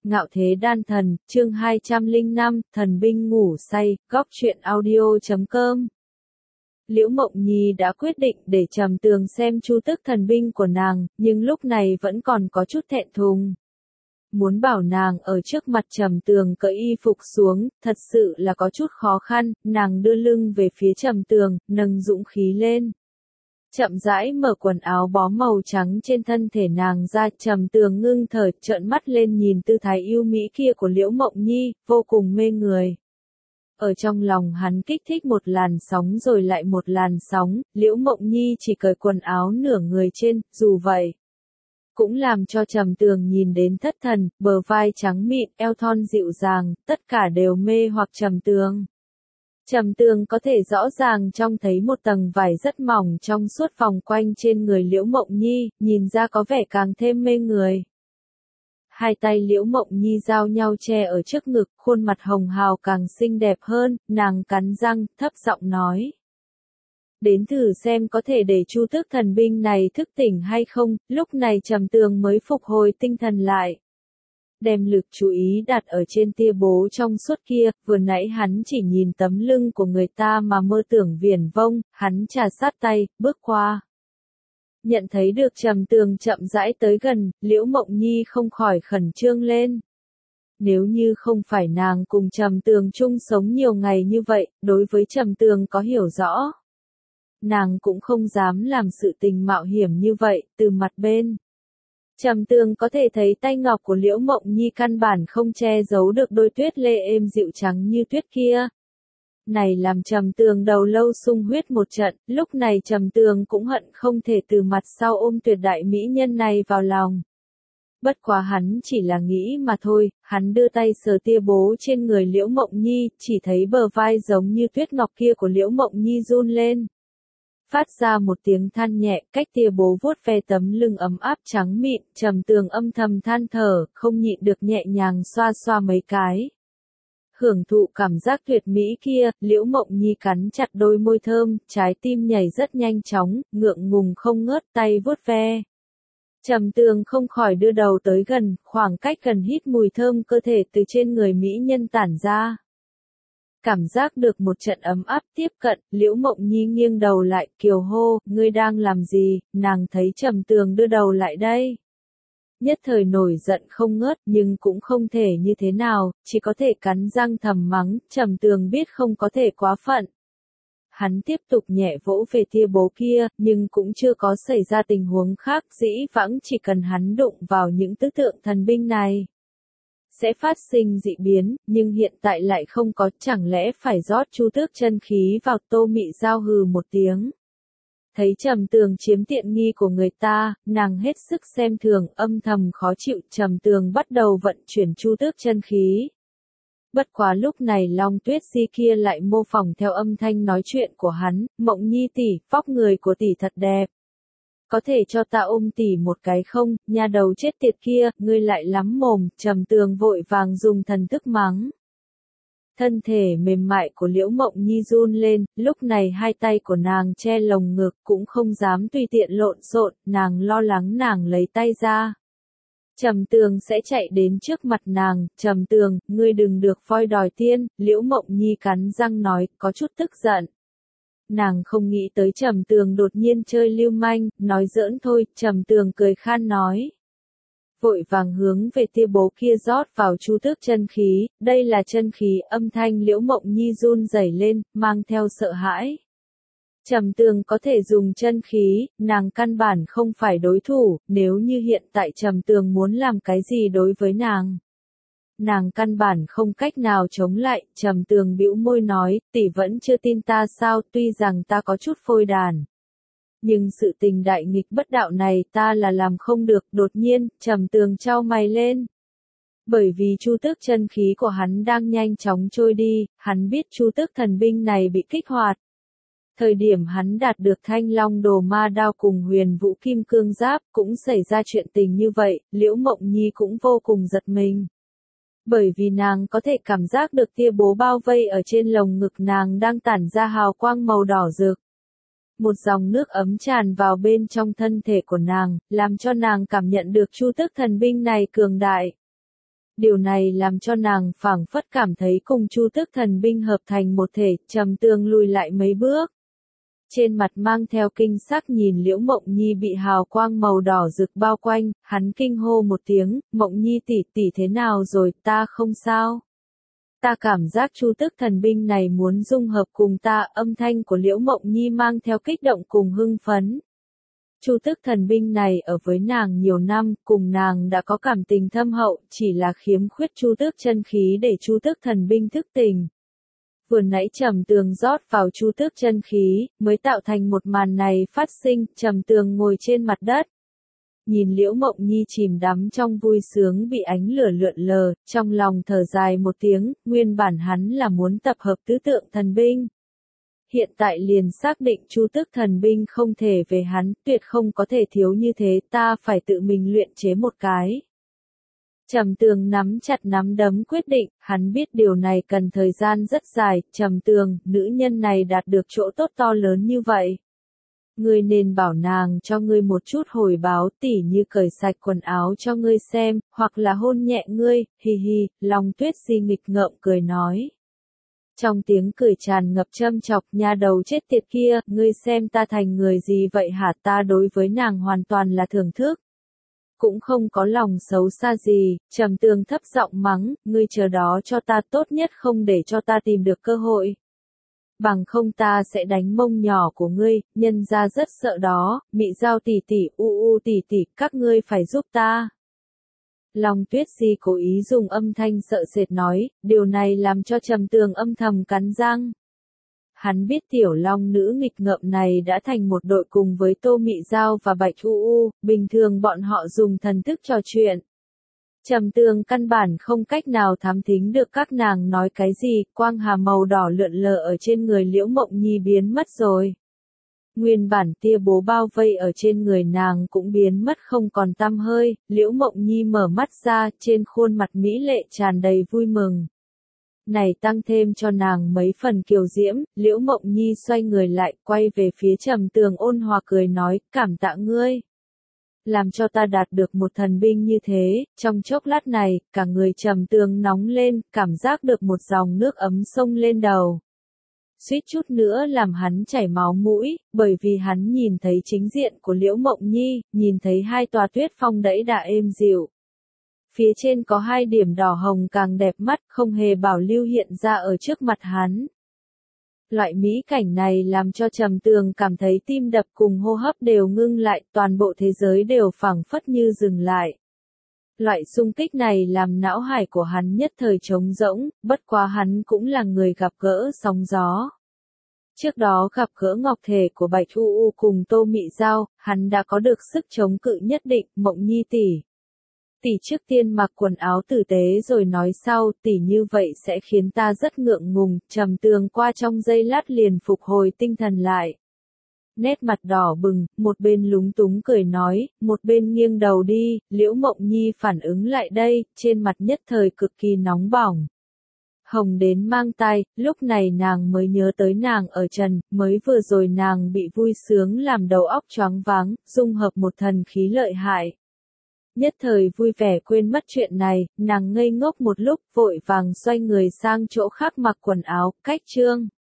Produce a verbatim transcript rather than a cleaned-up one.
Ngạo Thế Đan Thần, chương hai trăm lẻ năm, Thần binh ngủ say, góc truyện audio chấm com. Liễu Mộng Nhi đã quyết định để Trầm Tường xem chu tước thần binh của nàng, nhưng lúc này vẫn còn có chút thẹn thùng. Muốn bảo nàng ở trước mặt Trầm Tường cởi y phục xuống, thật sự là có chút khó khăn, nàng đưa lưng về phía Trầm Tường, nâng dũng khí lên. Chậm rãi mở quần áo bó màu trắng trên thân thể nàng ra, Trầm Tường ngưng thở, trợn mắt lên nhìn tư thái yêu mỹ kia của Liễu Mộng Nhi, vô cùng mê người. Ở trong lòng hắn kích thích một làn sóng rồi lại một làn sóng, Liễu Mộng Nhi chỉ cởi quần áo nửa người trên, dù vậy cũng làm cho Trầm Tường nhìn đến thất thần, bờ vai trắng mịn, eo thon dịu dàng, tất cả đều mê hoặc Trầm Tường. Trầm Tường có thể rõ ràng trông thấy một tầng vải rất mỏng trong suốt vòng quanh trên người Liễu Mộng Nhi, nhìn ra có vẻ càng thêm mê người. Hai tay Liễu Mộng Nhi giao nhau che ở trước ngực, khuôn mặt hồng hào càng xinh đẹp hơn, nàng cắn răng, thấp giọng nói. Đến thử xem có thể để chu tước thần binh này thức tỉnh hay không, lúc này Trầm Tường mới phục hồi tinh thần lại. Đem lực chú ý đặt ở trên tia bố trong suốt kia, vừa nãy hắn chỉ nhìn tấm lưng của người ta mà mơ tưởng viển vông, hắn trà sát tay, bước qua. Nhận thấy được Trầm Tường chậm rãi tới gần, Liễu Mộng Nhi không khỏi khẩn trương lên. Nếu như không phải nàng cùng Trầm Tường chung sống nhiều ngày như vậy, đối với Trầm Tường có hiểu rõ, nàng cũng không dám làm sự tình mạo hiểm như vậy, từ mặt bên. Trầm Tường có thể thấy tay ngọc của Liễu Mộng Nhi căn bản không che giấu được đôi tuyết lê êm dịu trắng như tuyết kia. Này làm Trầm Tường đầu lâu sung huyết một trận, lúc này Trầm Tường cũng hận không thể từ mặt sau ôm tuyệt đại mỹ nhân này vào lòng. Bất quá hắn chỉ là nghĩ mà thôi, hắn đưa tay sờ tia bố trên người Liễu Mộng Nhi, chỉ thấy bờ vai giống như tuyết ngọc kia của Liễu Mộng Nhi run lên. Phát ra một tiếng than nhẹ, cách tia bố vuốt ve tấm lưng ấm áp trắng mịn, Trầm Tường âm thầm than thở, không nhịn được nhẹ nhàng xoa xoa mấy cái. Hưởng thụ cảm giác tuyệt mỹ kia, Liễu Mộng Nhi cắn chặt đôi môi thơm, trái tim nhảy rất nhanh chóng, ngượng ngùng không ngớt tay vuốt ve. Trầm Tường không khỏi đưa đầu tới gần, khoảng cách gần hít mùi thơm cơ thể từ trên người mỹ nhân tản ra. Cảm giác được một trận ấm áp tiếp cận, Liễu Mộng Nhi nghiêng đầu lại, kiều hô, ngươi đang làm gì, nàng thấy Trầm Tường đưa đầu lại đây. Nhất thời nổi giận không ngớt, nhưng cũng không thể như thế nào, chỉ có thể cắn răng thầm mắng, Trầm Tường biết không có thể quá phận. Hắn tiếp tục nhẹ vỗ về tia bố kia, nhưng cũng chưa có xảy ra tình huống khác, dĩ vãng chỉ cần hắn đụng vào những tứ tượng thần binh này sẽ phát sinh dị biến, nhưng hiện tại lại không có, chẳng lẽ phải rót chu tước chân khí vào. Tô Mị giao hừ một tiếng. Thấy Trầm Tường chiếm tiện nghi của người ta, nàng hết sức xem thường, âm thầm khó chịu, Trầm Tường bắt đầu vận chuyển chu tước chân khí. Bất quá lúc này Long Tuyết Di kia lại mô phỏng theo âm thanh nói chuyện của hắn, Mộng Nhi tỷ, vóc người của tỷ thật đẹp. Có thể cho ta ôm tỷ một cái không, nha đầu chết tiệt kia, ngươi lại lắm mồm, Trầm Tường vội vàng dùng thần thức mắng. Thân thể mềm mại của Liễu Mộng Nhi run lên, lúc này hai tay của nàng che lồng ngực cũng không dám tùy tiện lộn xộn, nàng lo lắng nàng lấy tay ra. Trầm Tường sẽ chạy đến trước mặt nàng, Trầm Tường, ngươi đừng được voi đòi tiên, Liễu Mộng Nhi cắn răng nói, có chút tức giận. Nàng không nghĩ tới Trầm Tường đột nhiên chơi lưu manh, nói giỡn thôi, Trầm Tường cười khan nói. Vội vàng hướng về tia bố kia rót vào chu tước chân khí, đây là chân khí, âm thanh Liễu Mộng Nhi run rẩy lên, mang theo sợ hãi. Trầm Tường có thể dùng chân khí, nàng căn bản không phải đối thủ, nếu như hiện tại Trầm Tường muốn làm cái gì đối với nàng. Nàng căn bản không cách nào chống lại, Trầm Tường bĩu môi nói, tỷ vẫn chưa tin ta sao, tuy rằng ta có chút phôi đàn. Nhưng sự tình đại nghịch bất đạo này ta là làm không được, đột nhiên, Trầm Tường chau mày lên. Bởi vì chu tước chân khí của hắn đang nhanh chóng trôi đi, hắn biết chu tước thần binh này bị kích hoạt. Thời điểm hắn đạt được thanh long đồ ma đao cùng huyền vũ kim cương giáp, cũng xảy ra chuyện tình như vậy, Liễu Mộng Nhi cũng vô cùng giật mình. Bởi vì nàng có thể cảm giác được tia bố bao vây ở trên lồng ngực nàng đang tản ra hào quang màu đỏ rực. Một dòng nước ấm tràn vào bên trong thân thể của nàng, làm cho nàng cảm nhận được chu tước thần binh này cường đại. Điều này làm cho nàng phảng phất cảm thấy cùng Chu Tước Thần binh hợp thành một thể, Trầm Tường lùi lại mấy bước. Trên mặt mang theo kinh sắc nhìn Liễu Mộng Nhi bị hào quang màu đỏ rực bao quanh, hắn kinh hô một tiếng, Mộng Nhi tỷ tỷ thế nào rồi, ta không sao. Ta cảm giác Chu Tước Thần binh này muốn dung hợp cùng ta, âm thanh của Liễu Mộng Nhi mang theo kích động cùng hưng phấn. Chu Tước Thần binh này ở với nàng nhiều năm, cùng nàng đã có cảm tình thâm hậu, chỉ là khiếm khuyết Chu Tước chân khí để Chu Tước Thần binh thức tỉnh. Vừa nãy Trầm Tường rót vào Chu Tước chân khí, mới tạo thành một màn này phát sinh, Trầm Tường ngồi trên mặt đất. Nhìn Liễu Mộng Nhi chìm đắm trong vui sướng bị ánh lửa lượn lờ, trong lòng thở dài một tiếng, nguyên bản hắn là muốn tập hợp tứ tượng thần binh. Hiện tại liền xác định Chu Tước Thần binh không thể về hắn, tuyệt không có thể thiếu như thế, ta phải tự mình luyện chế một cái. Trầm Tường nắm chặt nắm đấm quyết định, hắn biết điều này cần thời gian rất dài, Trầm Tường, nữ nhân này đạt được chỗ tốt to lớn như vậy. Ngươi nên bảo nàng cho ngươi một chút hồi báo, tỉ như cởi sạch quần áo cho ngươi xem, hoặc là hôn nhẹ ngươi, hi hi, Long Tuyết Di nghịch ngợm cười nói. Trong tiếng cười tràn ngập châm chọc, nha đầu chết tiệt kia, ngươi xem ta thành người gì vậy hả, ta đối với nàng hoàn toàn là thưởng thức. Cũng không có lòng xấu xa gì, Trầm Tường thấp giọng mắng, ngươi chờ đó cho ta, tốt nhất không để cho ta tìm được cơ hội. Bằng không ta sẽ đánh mông nhỏ của ngươi, nhân ra rất sợ đó, Mị Giao tỷ tỷ, u u tỷ tỷ, các ngươi phải giúp ta. Long Tuyết Di cố ý dùng âm thanh sợ sệt nói, điều này làm cho Trầm Tường âm thầm cắn răng. Hắn biết tiểu long nữ nghịch ngợm này đã thành một đội cùng với Tô Mị Giao và Bạch U U, bình thường bọn họ dùng thần thức trò chuyện. Trầm Tường căn bản không cách nào thám thính được các nàng nói cái gì, quang hà màu đỏ lượn lờ ở trên người Liễu Mộng Nhi biến mất rồi. Nguyên bản tia bố bao vây ở trên người nàng cũng biến mất không còn tăm hơi, Liễu Mộng Nhi mở mắt ra, trên khuôn mặt mỹ lệ tràn đầy vui mừng. Này tăng thêm cho nàng mấy phần kiều diễm, Liễu Mộng Nhi xoay người lại, quay về phía Trầm Tường ôn hòa cười nói, cảm tạ ngươi. Làm cho ta đạt được một thần binh như thế, trong chốc lát này, cả người Trầm Tường nóng lên, cảm giác được một dòng nước ấm xông lên đầu. Suýt chút nữa làm hắn chảy máu mũi, bởi vì hắn nhìn thấy chính diện của Liễu Mộng Nhi, nhìn thấy hai tòa tuyết phong đẫy đà êm dịu. Phía trên có hai điểm đỏ hồng càng đẹp mắt, không hề bảo lưu hiện ra ở trước mặt hắn. Loại mỹ cảnh này làm cho Trầm Tường cảm thấy tim đập cùng hô hấp đều ngưng lại, toàn bộ thế giới đều phảng phất như dừng lại. Loại xung kích này làm não hải của hắn nhất thời trống rỗng, bất quá hắn cũng là người gặp gỡ sóng gió. Trước đó gặp gỡ ngọc thể của Bạch U U cùng Tô Mị Giao, hắn đã có được sức chống cự nhất định, Mộng Nhi tỷ. Tỷ trước tiên mặc quần áo tử tế rồi nói sau, tỷ như vậy sẽ khiến ta rất ngượng ngùng, Trầm Tường qua trong giây lát liền phục hồi tinh thần lại. Nét mặt đỏ bừng, một bên lúng túng cười nói, một bên nghiêng đầu đi, Liễu Mộng Nhi phản ứng lại đây, trên mặt nhất thời cực kỳ nóng bỏng. Hồng đến mang tai, lúc này nàng mới nhớ tới nàng ở trần, mới vừa rồi nàng bị vui sướng làm đầu óc choáng váng, dung hợp một thần khí lợi hại. Nhất thời vui vẻ quên mất chuyện này, nàng ngây ngốc một lúc, vội vàng xoay người sang chỗ khác mặc quần áo, cách trương.